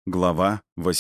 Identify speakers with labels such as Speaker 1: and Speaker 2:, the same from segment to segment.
Speaker 1: Глава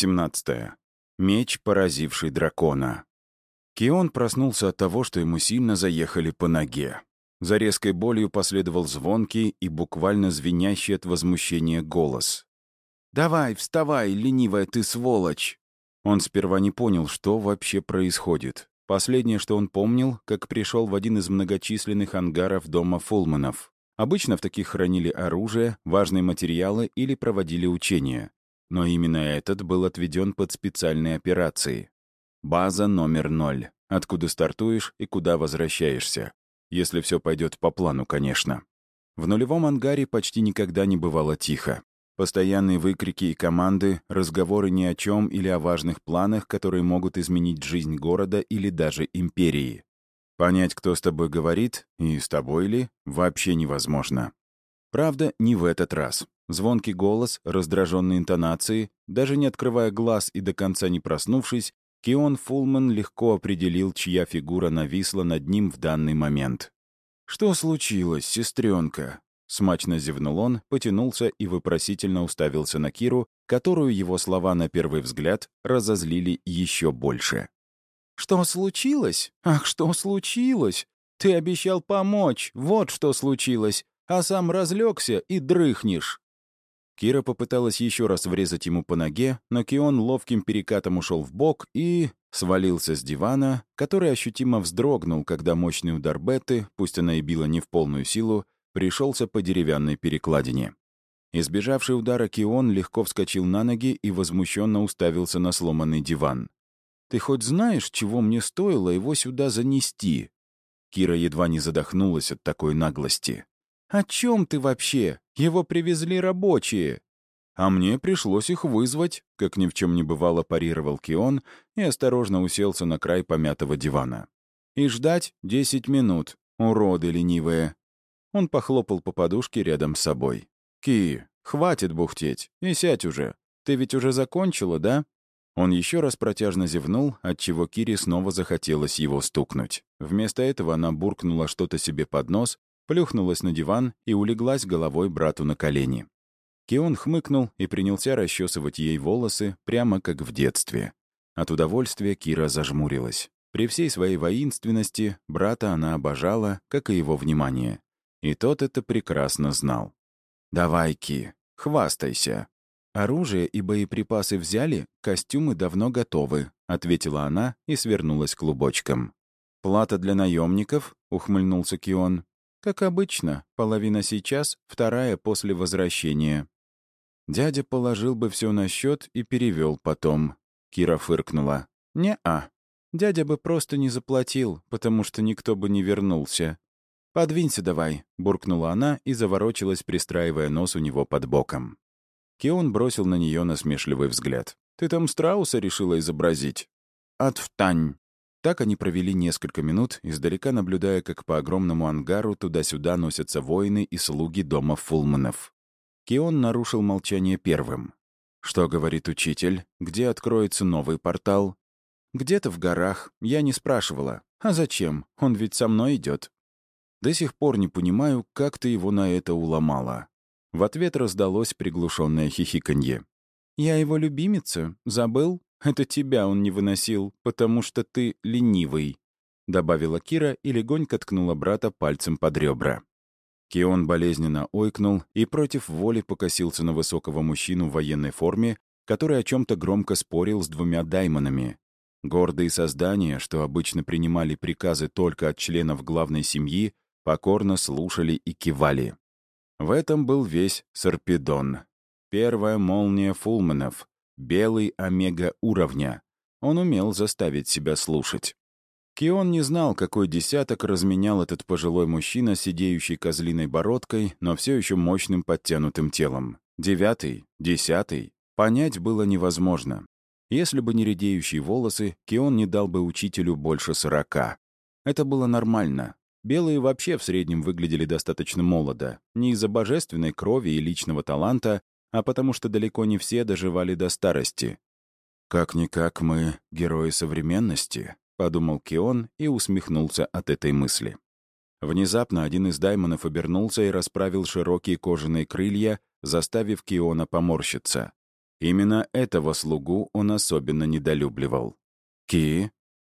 Speaker 1: 18. Меч, поразивший дракона. Кион проснулся от того, что ему сильно заехали по ноге. За резкой болью последовал звонкий и буквально звенящий от возмущения голос. «Давай, вставай, ленивая ты сволочь!» Он сперва не понял, что вообще происходит. Последнее, что он помнил, как пришел в один из многочисленных ангаров дома Фулманов. Обычно в таких хранили оружие, важные материалы или проводили учения. Но именно этот был отведен под специальные операции. База номер 0. Откуда стартуешь и куда возвращаешься. Если все пойдет по плану, конечно. В нулевом ангаре почти никогда не бывало тихо. Постоянные выкрики и команды, разговоры ни о чем или о важных планах, которые могут изменить жизнь города или даже империи. Понять, кто с тобой говорит, и с тобой ли, вообще невозможно. Правда, не в этот раз. Звонкий голос, раздраженные интонации, даже не открывая глаз и до конца не проснувшись, Кион Фулман легко определил, чья фигура нависла над ним в данный момент. «Что случилось, сестренка?» Смачно зевнул он, потянулся и вопросительно уставился на Киру, которую его слова на первый взгляд разозлили еще больше. «Что случилось? Ах, что случилось? Ты обещал помочь, вот что случилось, а сам разлегся и дрыхнешь». Кира попыталась еще раз врезать ему по ноге, но Кион ловким перекатом ушел в бок и свалился с дивана, который ощутимо вздрогнул, когда мощный удар Бетты, пусть она и била не в полную силу, пришелся по деревянной перекладине. Избежавший удара Кион легко вскочил на ноги и возмущенно уставился на сломанный диван. «Ты хоть знаешь, чего мне стоило его сюда занести?» Кира едва не задохнулась от такой наглости. «О чем ты вообще? Его привезли рабочие». «А мне пришлось их вызвать», — как ни в чем не бывало парировал Кион и осторожно уселся на край помятого дивана. «И ждать 10 минут, уроды ленивые». Он похлопал по подушке рядом с собой. «Ки, хватит бухтеть, и сядь уже. Ты ведь уже закончила, да?» Он еще раз протяжно зевнул, отчего Кире снова захотелось его стукнуть. Вместо этого она буркнула что-то себе под нос, плюхнулась на диван и улеглась головой брату на колени. Кион хмыкнул и принялся расчесывать ей волосы, прямо как в детстве. От удовольствия Кира зажмурилась. При всей своей воинственности брата она обожала, как и его внимание. И тот это прекрасно знал. «Давай, Ки, хвастайся». «Оружие и боеприпасы взяли, костюмы давно готовы», — ответила она и свернулась клубочком. «Плата для наемников?» — ухмыльнулся Кион. «Как обычно, половина сейчас, вторая после возвращения». «Дядя положил бы все на счет и перевел потом», — Кира фыркнула. «Не-а. Дядя бы просто не заплатил, потому что никто бы не вернулся». «Подвинься давай», — буркнула она и заворочилась, пристраивая нос у него под боком. Кион бросил на нее насмешливый взгляд. «Ты там страуса решила изобразить?» «Отвтань!» Так они провели несколько минут, издалека наблюдая, как по огромному ангару туда-сюда носятся воины и слуги дома Фулманов. Кион нарушил молчание первым. «Что говорит учитель? Где откроется новый портал?» «Где-то в горах. Я не спрашивала. А зачем? Он ведь со мной идет. До сих пор не понимаю, как ты его на это уломала». В ответ раздалось приглушенное хихиканье. «Я его любимица. Забыл? Это тебя он не выносил, потому что ты ленивый», — добавила Кира и легонько ткнула брата пальцем под ребра. Кион болезненно ойкнул и против воли покосился на высокого мужчину в военной форме, который о чем-то громко спорил с двумя даймонами. Гордые создания, что обычно принимали приказы только от членов главной семьи, покорно слушали и кивали. В этом был весь Сарпедон. Первая молния Фулманов, белый омега уровня. Он умел заставить себя слушать. Кион не знал, какой десяток разменял этот пожилой мужчина, сидеющий козлиной бородкой, но все еще мощным подтянутым телом. 9-й, 10-й. Понять было невозможно. Если бы не редеющие волосы, Кион не дал бы учителю больше 40. Это было нормально. Белые вообще в среднем выглядели достаточно молодо, не из-за божественной крови и личного таланта, а потому что далеко не все доживали до старости. «Как-никак мы герои современности», — подумал Кион и усмехнулся от этой мысли. Внезапно один из даймонов обернулся и расправил широкие кожаные крылья, заставив Киона поморщиться. Именно этого слугу он особенно недолюбливал. «Ки?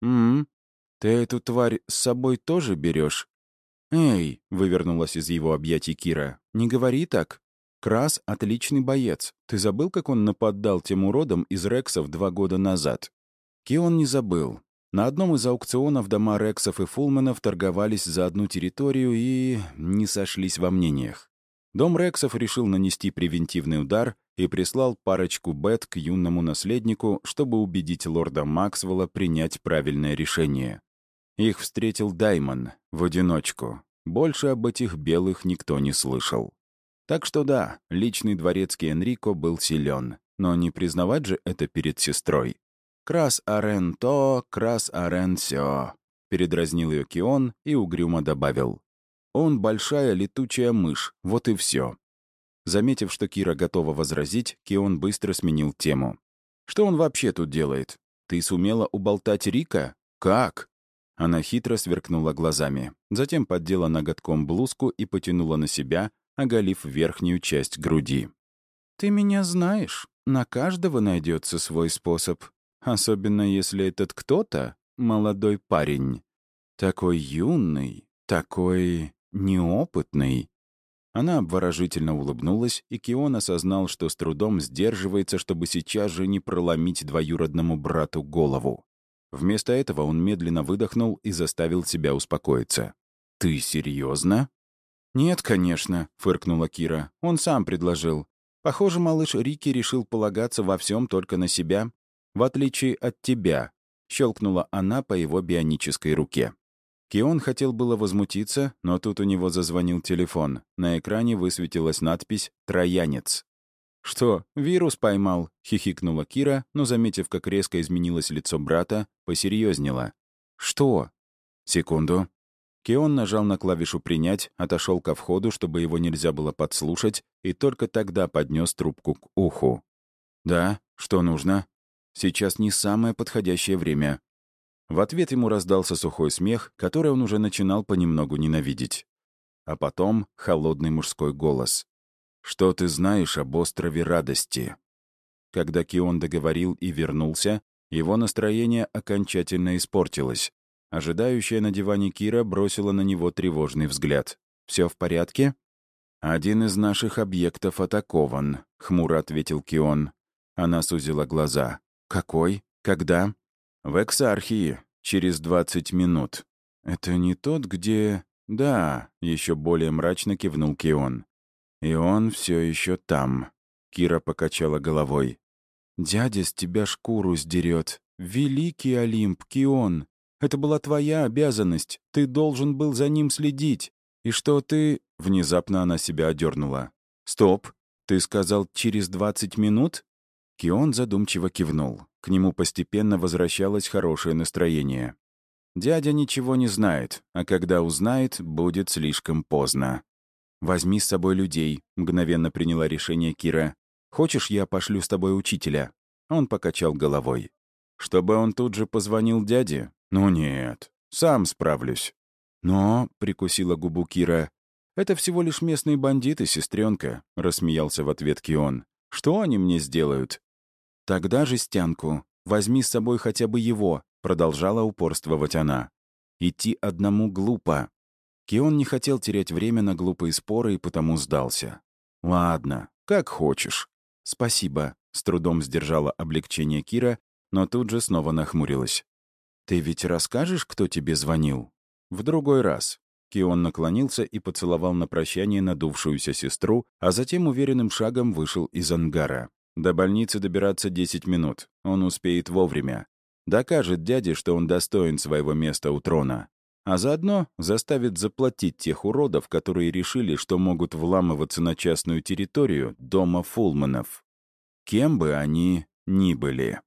Speaker 1: Ты эту тварь с собой тоже берешь?» «Эй!» — вывернулась из его объятий Кира. «Не говори так. Крас — отличный боец. Ты забыл, как он нападал тем уродам из Рексов 2 года назад?» Кион не забыл. На одном из аукционов дома Рексов и Фулманов торговались за одну территорию и не сошлись во мнениях. Дом Рексов решил нанести превентивный удар и прислал парочку бет к юному наследнику, чтобы убедить лорда Максвелла принять правильное решение. Их встретил Даймон в одиночку. Больше об этих белых никто не слышал. Так что да, личный дворецкий Энрико был силен, но не признавать же это перед сестрой. «Крас арен то, крас арен сё», — передразнил ее Кион и угрюмо добавил. «Он большая летучая мышь, вот и все». Заметив, что Кира готова возразить, Кион быстро сменил тему. «Что он вообще тут делает? Ты сумела уболтать Рика? Как?» Она хитро сверкнула глазами, затем поддела ноготком блузку и потянула на себя, оголив верхнюю часть груди. «Ты меня знаешь. На каждого найдется свой способ. Особенно если этот кто-то — молодой парень. Такой юный, такой неопытный». Она обворожительно улыбнулась, и Кион осознал, что с трудом сдерживается, чтобы сейчас же не проломить двоюродному брату голову. Вместо этого он медленно выдохнул и заставил себя успокоиться. «Ты серьезно?» «Нет, конечно», — фыркнула Кира. «Он сам предложил. Похоже, малыш Рики решил полагаться во всем только на себя. В отличие от тебя», — щелкнула она по его бионической руке. Кион хотел было возмутиться, но тут у него зазвонил телефон. На экране высветилась надпись «Троянец». «Что, вирус поймал?» — хихикнула Кира, но, заметив, как резко изменилось лицо брата, посерьезнела. «Что?» «Секунду». Кион нажал на клавишу «Принять», отошел ко входу, чтобы его нельзя было подслушать, и только тогда поднес трубку к уху. «Да, что нужно?» «Сейчас не самое подходящее время». В ответ ему раздался сухой смех, который он уже начинал понемногу ненавидеть. А потом холодный мужской голос. «Что ты знаешь об острове Радости?» Когда Кион договорил и вернулся, его настроение окончательно испортилось. Ожидающая на диване Кира бросила на него тревожный взгляд. «Все в порядке?» «Один из наших объектов атакован», — хмуро ответил Кион. Она сузила глаза. «Какой? Когда?» «В Эксархии. Через 20 минут». «Это не тот, где...» «Да», — еще более мрачно кивнул Кион. «И он все еще там», — Кира покачала головой. «Дядя с тебя шкуру сдерет. Великий Олимп, Кион. Это была твоя обязанность. Ты должен был за ним следить. И что ты...» Внезапно она себя одернула. «Стоп. Ты сказал, через 20 минут?» Кион задумчиво кивнул. К нему постепенно возвращалось хорошее настроение. «Дядя ничего не знает, а когда узнает, будет слишком поздно». «Возьми с собой людей», — мгновенно приняла решение Кира. «Хочешь, я пошлю с тобой учителя?» Он покачал головой. «Чтобы он тут же позвонил дяде? Ну нет, сам справлюсь». «Но», — прикусила губу Кира, — «это всего лишь местные бандиты, сестренка», — рассмеялся в ответ Кион. «Что они мне сделают?» «Тогда жестянку. Возьми с собой хотя бы его», — продолжала упорствовать она. «Идти одному глупо». Кион не хотел терять время на глупые споры и потому сдался. «Ладно, как хочешь». «Спасибо», — с трудом сдержала облегчение Кира, но тут же снова нахмурилась. «Ты ведь расскажешь, кто тебе звонил?» «В другой раз». Кион наклонился и поцеловал на прощание надувшуюся сестру, а затем уверенным шагом вышел из ангара. До больницы добираться 10 минут. Он успеет вовремя. Докажет дяде, что он достоин своего места у трона. А заодно заставит заплатить тех уродов, которые решили, что могут вламываться на частную территорию дома Фулманов. Кем бы они ни были.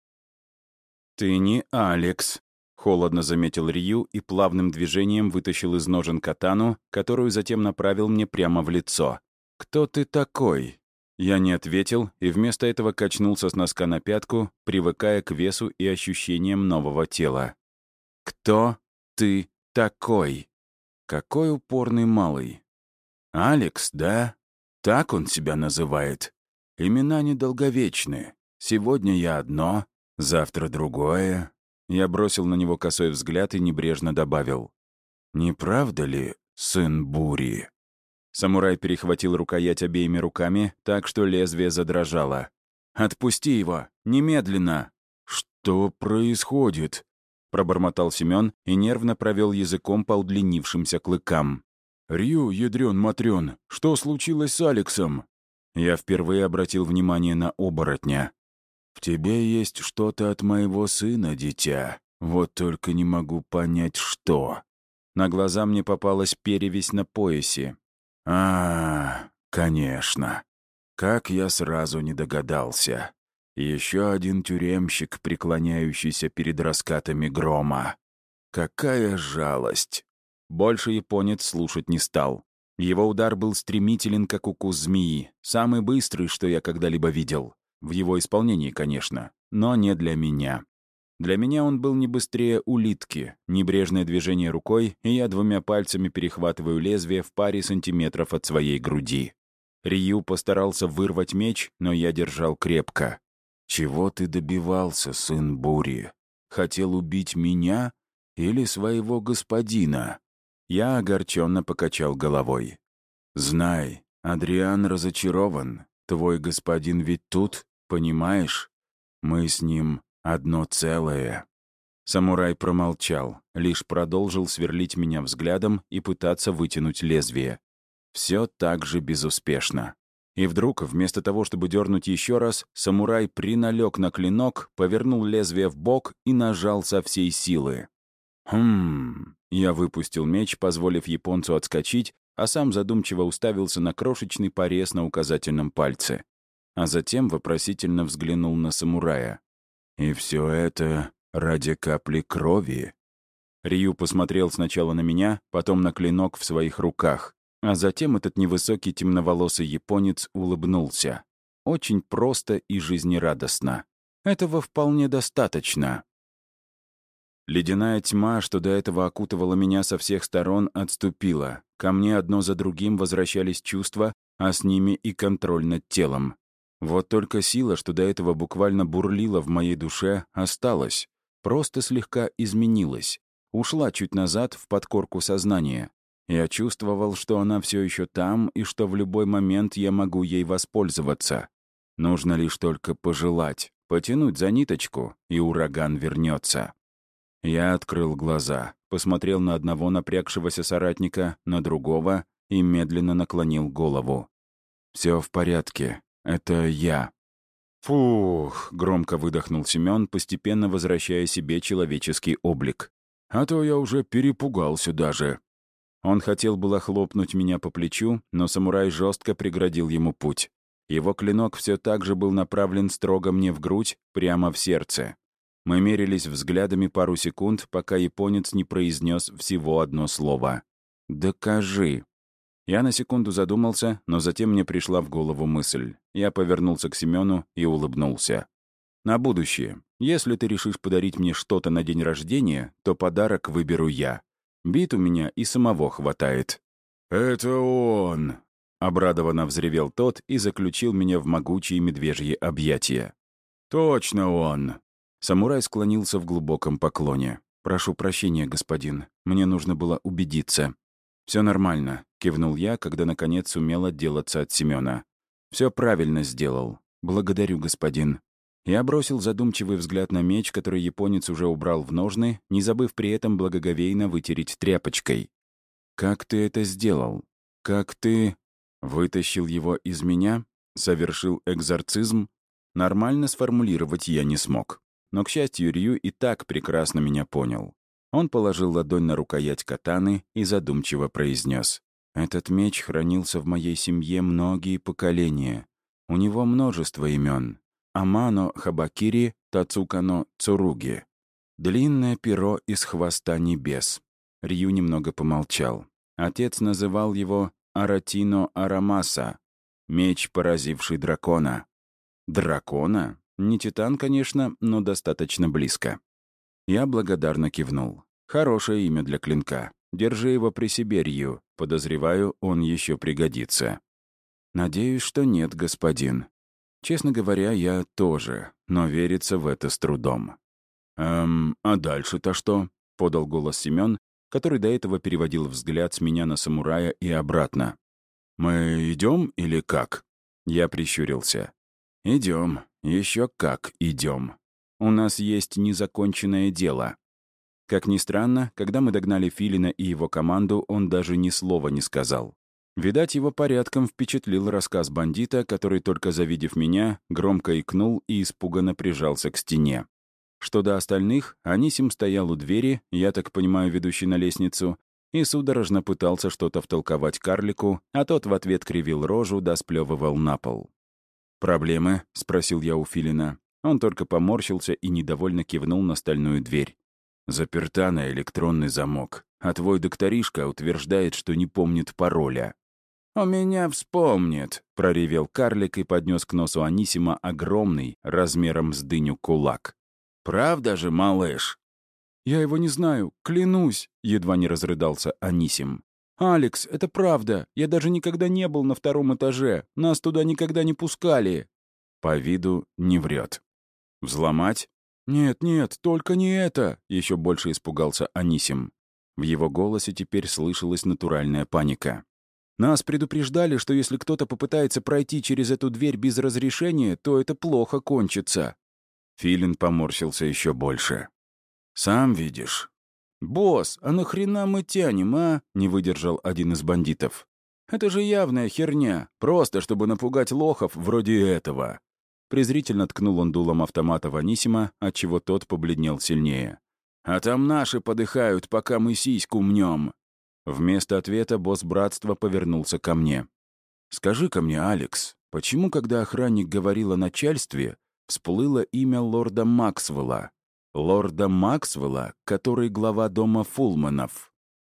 Speaker 1: «Ты не Алекс», — холодно заметил Рью и плавным движением вытащил из ножен катану, которую затем направил мне прямо в лицо. «Кто ты такой?» Я не ответил и вместо этого качнулся с носка на пятку, привыкая к весу и ощущениям нового тела. «Кто ты такой?» Какой упорный малый. «Алекс, да? Так он себя называет. Имена недолговечны. Сегодня я одно, завтра другое». Я бросил на него косой взгляд и небрежно добавил: «Не правда ли, сын бури?» Самурай перехватил рукоять обеими руками, так что лезвие задрожало. «Отпусти его! Немедленно!» «Что происходит?» — пробормотал Семен и нервно провел языком по удлинившимся клыкам. «Рью, ядрён-матрён, что случилось с Алексом?» Я впервые обратил внимание на оборотня. «В тебе есть что-то от моего сына, дитя. Вот только не могу понять, что». На глаза мне попалась перевязь на поясе. Конечно. Как я сразу не догадался. Еще один тюремщик, преклоняющийся перед раскатами грома. Какая жалость!» Больше японец слушать не стал. Его удар был стремителен, как укус змеи, самый быстрый, что я когда-либо видел. В его исполнении, конечно, но не для меня. Для меня он был не быстрее улитки, небрежное движение рукой, и я двумя пальцами перехватываю лезвие в паре сантиметров от своей груди. Рью постарался вырвать меч, но я держал крепко. «Чего ты добивался, сын бури? Хотел убить меня или своего господина?» Я огорченно покачал головой. «Знай, Адриан разочарован. Твой господин ведь тут, понимаешь? Мы с ним одно целое». Самурай промолчал, лишь продолжил сверлить меня взглядом и пытаться вытянуть лезвие. Все так же безуспешно. И вдруг, вместо того, чтобы дернуть еще раз, самурай приналег на клинок, повернул лезвие в бок и нажал со всей силы. Я выпустил меч, позволив японцу отскочить, а сам задумчиво уставился на крошечный порез на указательном пальце. А затем вопросительно взглянул на самурая. «И все это ради капли крови?» Рью посмотрел сначала на меня, потом на клинок в своих руках, а затем этот невысокий темноволосый японец улыбнулся. Очень просто и жизнерадостно. Этого вполне достаточно. Ледяная тьма, что до этого окутывала меня со всех сторон, отступила. Ко мне одно за другим возвращались чувства, а с ними и контроль над телом. Вот только сила, что до этого буквально бурлила в моей душе, осталась. Просто слегка изменилась. Ушла чуть назад в подкорку сознания. Я чувствовал, что она все еще там и что в любой момент я могу ей воспользоваться. Нужно лишь только пожелать, потянуть за ниточку, и ураган вернется. Я открыл глаза, посмотрел на одного напрягшегося соратника, на другого и медленно наклонил голову. «Все в порядке. Это я». «Фух», — громко выдохнул Семен, постепенно возвращая себе человеческий облик. «А то я уже перепугался даже». Он хотел было хлопнуть меня по плечу, но самурай жестко преградил ему путь. Его клинок все так же был направлен строго мне в грудь, прямо в сердце. Мы мерились взглядами пару секунд, пока японец не произнес всего одно слово. «Докажи». Я на секунду задумался, но затем мне пришла в голову мысль. Я повернулся к Семену и улыбнулся. «На будущее. Если ты решишь подарить мне что-то на день рождения, то подарок выберу я. Бит у меня и самого хватает». «Это он!» — обрадованно взревел тот и заключил меня в могучие медвежьи объятия. «Точно он!» Самурай склонился в глубоком поклоне. «Прошу прощения, господин. Мне нужно было убедиться». «Все нормально», — кивнул я, когда наконец сумел отделаться от Семена. «Все правильно сделал. Благодарю, господин». Я бросил задумчивый взгляд на меч, который японец уже убрал в ножны, не забыв при этом благоговейно вытереть тряпочкой. «Как ты это сделал? Как ты...» «Вытащил его из меня? Совершил экзорцизм?» Нормально сформулировать я не смог. Но, к счастью, Рью и так прекрасно меня понял. Он положил ладонь на рукоять катаны и задумчиво произнес: «Этот меч хранился в моей семье многие поколения. У него множество имен. Амано Хабакири Тацукано Цуруги. Длинное перо из хвоста небес». Рью немного помолчал. Отец называл его Аратино Арамаса, меч, поразивший дракона. Дракона? Не титан, конечно, но достаточно близко. Я благодарно кивнул. Хорошее имя для клинка. Держи его при себе, Рью. Подозреваю, он еще пригодится. Надеюсь, что нет, господин. Честно говоря, я тоже, но верится в это с трудом. А дальше-то что?» — подал голос Семён, который до этого переводил взгляд с меня на самурая и обратно. «Мы идем или как?» Я прищурился. «Идем, еще как идем. У нас есть незаконченное дело». Как ни странно, когда мы догнали Филина и его команду, он даже ни слова не сказал. Видать, его порядком впечатлил рассказ бандита, который, только завидев меня, громко икнул и испуганно прижался к стене. Что до остальных, Анисим стоял у двери, я так понимаю, ведущей на лестницу, и судорожно пытался что-то втолковать карлику, а тот в ответ кривил рожу да сплевывал на пол. «Проблемы?» — спросил я у Филина. Он только поморщился и недовольно кивнул на стальную дверь. «Заперта на электронный замок, а твой докторишка утверждает, что не помнит пароля». «У меня вспомнит», — проревел карлик и поднес к носу Анисима огромный, размером с дыню, кулак. «Правда же, малыш?» «Я его не знаю, клянусь», — едва не разрыдался Анисим. «Алекс, это правда. Я даже никогда не был на втором этаже. Нас туда никогда не пускали». По виду не врет. «Взломать?» «Нет, нет, только не это!» — еще больше испугался Анисим. В его голосе теперь слышалась натуральная паника. «Нас предупреждали, что если кто-то попытается пройти через эту дверь без разрешения, то это плохо кончится». Филин поморщился еще больше. «Сам видишь». «Босс, а нахрена мы тянем, а?» — не выдержал один из бандитов. «Это же явная херня, просто чтобы напугать лохов вроде этого». Презрительно ткнул он дулом автомата в Анисима, отчего тот побледнел сильнее. «А там наши подыхают, пока мы сиську мнем». Вместо ответа босс братства повернулся ко мне. «Скажи-ка мне, Алекс, почему, когда охранник говорил о начальстве, всплыло имя лорда Максвелла? Лорда Максвелла, который глава дома Фулманов?»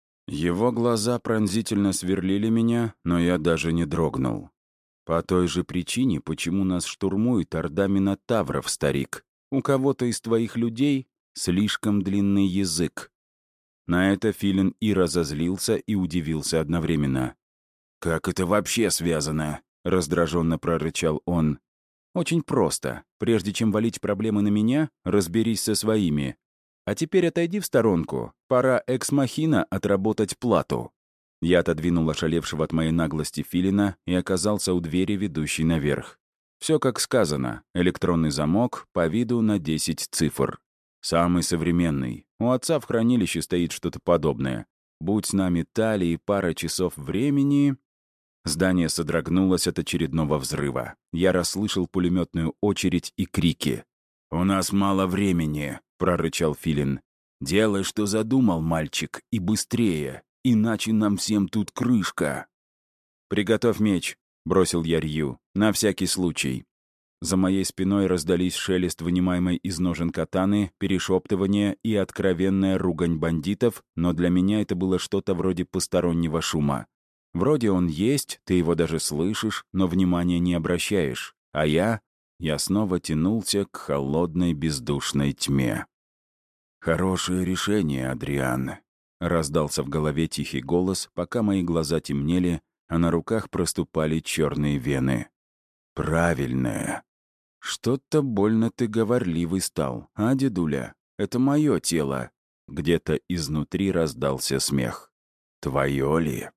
Speaker 1: Его глаза пронзительно сверлили меня, но я даже не дрогнул. «По той же причине, почему нас штурмует орда минотавров, старик. У кого-то из твоих людей слишком длинный язык». На это Филин и разозлился, и удивился одновременно. «Как это вообще связано?» — раздраженно прорычал он. «Очень просто. Прежде чем валить проблемы на меня, разберись со своими. А теперь отойди в сторонку. Пора экс-махина отработать плату». Я отодвинул ошалевшего от моей наглости Филина и оказался у двери, ведущей наверх. Все как сказано. Электронный замок, по виду на 10 цифр. Самый современный. У отца в хранилище стоит что-то подобное. Будь с нами Тали и пара часов времени... Здание содрогнулось от очередного взрыва. Я расслышал пулеметную очередь и крики. «У нас мало времени», — прорычал Филин. «Делай, что задумал, мальчик, и быстрее, иначе нам всем тут крышка». «Приготовь меч», — бросил я Рью, — «на всякий случай». За моей спиной раздались шелест вынимаемой из ножен катаны, перешептывание и откровенная ругань бандитов, но для меня это было что-то вроде постороннего шума. Вроде он есть, ты его даже слышишь, но внимания не обращаешь. А я снова тянулся к холодной бездушной тьме. «Хорошее решение, Адриан», — раздался в голове тихий голос, пока мои глаза темнели, а на руках проступали черные вены. «Правильное. Что-то больно ты говорливый стал, а, дедуля? Это мое тело». Где-то изнутри раздался смех. «Твое ли?»